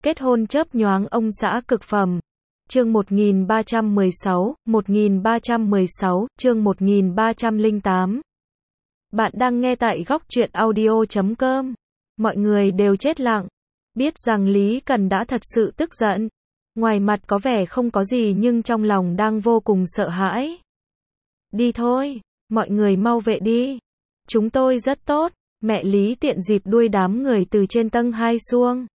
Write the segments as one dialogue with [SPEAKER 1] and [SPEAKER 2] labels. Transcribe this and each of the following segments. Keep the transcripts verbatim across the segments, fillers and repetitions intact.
[SPEAKER 1] Kết hôn chớp nhoáng ông xã cực phẩm. Chương một nghìn ba trăm mười sáu, một nghìn ba trăm mười sáu, chương một nghìn ba trăm lẻ tám. Bạn đang nghe tại góc truyện audio chấm com. Mọi người đều chết lặng. Biết rằng Lý Cần đã thật sự tức giận. Ngoài mặt có vẻ không có gì nhưng trong lòng đang vô cùng sợ hãi. Đi thôi, mọi người mau về đi. Chúng tôi rất tốt. Mẹ Lý tiện dịp đuôi đám người từ trên tầng hai xuống.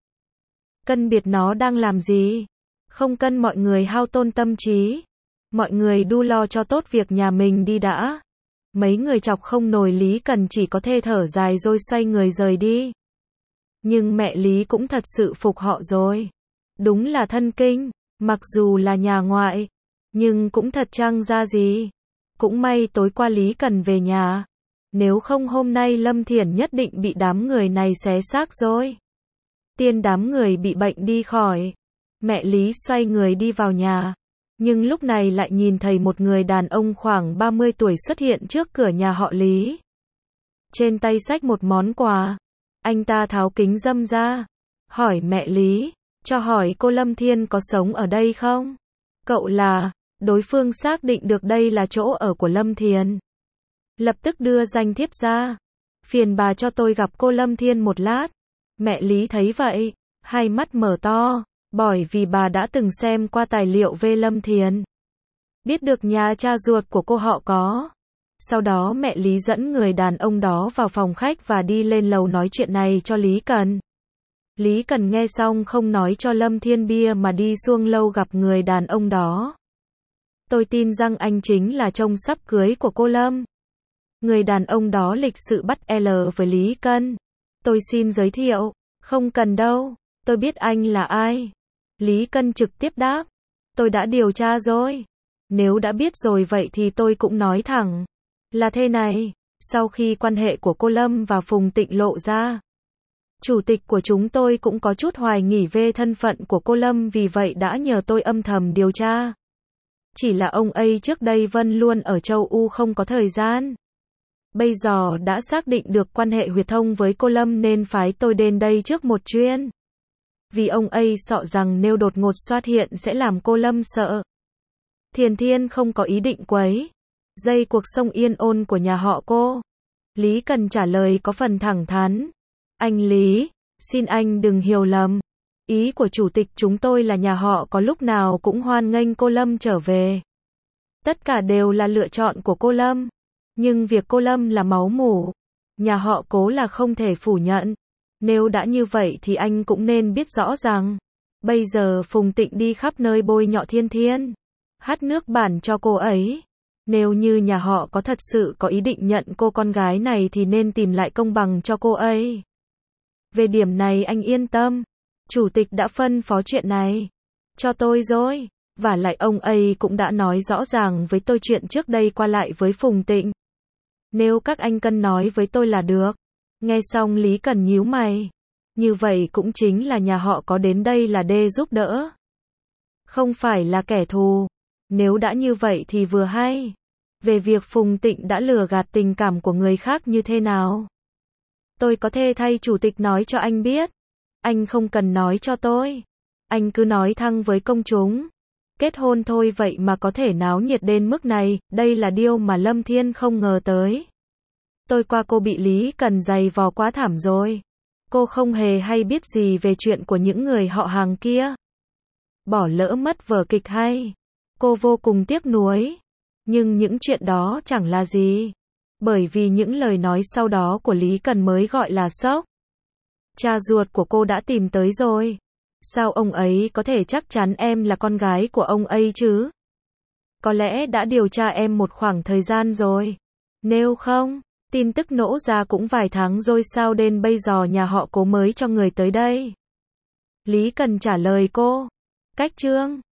[SPEAKER 1] Cân biệt nó đang làm gì? Không cân mọi người hao tôn tâm trí. Mọi người đu lo cho tốt việc nhà mình đi đã. Mấy người chọc không nổi Lý Cần chỉ có thể thở dài rồi xoay người rời đi. Nhưng mẹ Lý cũng thật sự phục họ rồi. Đúng là thân kinh, mặc dù là nhà ngoại, nhưng cũng thật chăng ra gì. Cũng may tối qua Lý Cần về nhà. Nếu không hôm nay Lâm Thiển nhất định bị đám người này xé xác rồi. Tiên đám người bị bệnh đi khỏi. Mẹ Lý xoay người đi vào nhà. Nhưng lúc này lại nhìn thấy một người đàn ông khoảng ba mươi tuổi xuất hiện trước cửa nhà họ Lý. Trên tay xách một món quà. Anh ta tháo kính râm ra. Hỏi mẹ Lý. Cho hỏi cô Lâm Thiên có sống ở đây không? Cậu là. Đối phương xác định được đây là chỗ ở của Lâm Thiền. Lập tức đưa danh thiếp ra. Phiền bà cho tôi gặp cô Lâm Thiên một lát. Mẹ Lý thấy vậy. Hai mắt mở to. Bởi vì bà đã từng xem qua tài liệu về Lâm Thiền. Biết được nhà cha ruột của cô họ có. Sau đó mẹ Lý dẫn người đàn ông đó vào phòng khách và đi lên lầu nói chuyện này cho Lý Cần. Lý Cần nghe xong không nói cho Lâm Thiên bia mà đi xuống lâu gặp người đàn ông đó. Tôi tin rằng anh chính là chồng sắp cưới của cô Lâm. Người đàn ông đó lịch sự bắt L với Lý Cần. Tôi xin giới thiệu. Không cần đâu. Tôi biết anh là ai. Lý Cần trực tiếp đáp. Tôi đã điều tra rồi. Nếu đã biết rồi vậy thì tôi cũng nói thẳng. Là thế này. Sau khi quan hệ của cô Lâm và Phùng Tịnh lộ ra. Chủ tịch của chúng tôi cũng có chút hoài nghi về thân phận của cô Lâm vì vậy đã nhờ tôi âm thầm điều tra. Chỉ là ông ấy trước đây vẫn luôn ở châu Âu không có thời gian. Bây giờ đã xác định được quan hệ huyệt thông với cô Lâm nên phái tôi đến đây trước một chuyến. Vì ông ấy sợ rằng nếu đột ngột xuất hiện sẽ làm cô Lâm sợ. Thiền Thiên không có ý định quấy dây cuộc sống yên ổn của nhà họ cô. Lý Cần trả lời có phần thẳng thắn. Anh Lý, xin anh đừng hiểu lầm. Ý của chủ tịch chúng tôi là nhà họ có lúc nào cũng hoan nghênh cô Lâm trở về. Tất cả đều là lựa chọn của cô Lâm. Nhưng việc cô Lâm là máu mủ. Nhà họ Cố là không thể phủ nhận. Nếu đã như vậy thì anh cũng nên biết rõ rằng. Bây giờ Phùng Tịnh đi khắp nơi bôi nhọ Thiên Thiên. Hắt nước bẩn cho cô ấy. Nếu như nhà họ có thật sự có ý định nhận cô con gái này thì nên tìm lại công bằng cho cô ấy. Về điểm này anh yên tâm. Chủ tịch đã phân phó chuyện này cho tôi rồi. Và lại ông ấy cũng đã nói rõ ràng với tôi chuyện trước đây qua lại với Phùng Tịnh. Nếu các anh cần nói với tôi là được. Nghe xong Lý Cần nhíu mày. Như vậy cũng chính là nhà họ có đến đây là để giúp đỡ. Không phải là kẻ thù. Nếu đã như vậy thì vừa hay. Về việc Phùng Tịnh đã lừa gạt tình cảm của người khác như thế nào. Tôi có thể thay chủ tịch nói cho anh biết. Anh không cần nói cho tôi. Anh cứ nói thẳng với công chúng. Kết hôn thôi vậy mà có thể náo nhiệt đến mức này. Đây là điều mà Lâm Thiên không ngờ tới. Tôi qua cô bị Lý Cần giày vò quá thảm rồi. Cô không hề hay biết gì về chuyện của những người họ hàng kia. Bỏ lỡ mất vở kịch hay. Cô vô cùng tiếc nuối. Nhưng những chuyện đó chẳng là gì. Bởi vì những lời nói sau đó của Lý Cần mới gọi là sốc. Cha ruột của cô đã tìm tới rồi. Sao ông ấy có thể chắc chắn em là con gái của ông ấy chứ? Có lẽ đã điều tra em một khoảng thời gian rồi. Nếu không, tin tức nổ ra cũng vài tháng rồi sao đến bây giờ nhà họ Cố mới cho người tới đây? Lý Cần trả lời cô. Cách chương.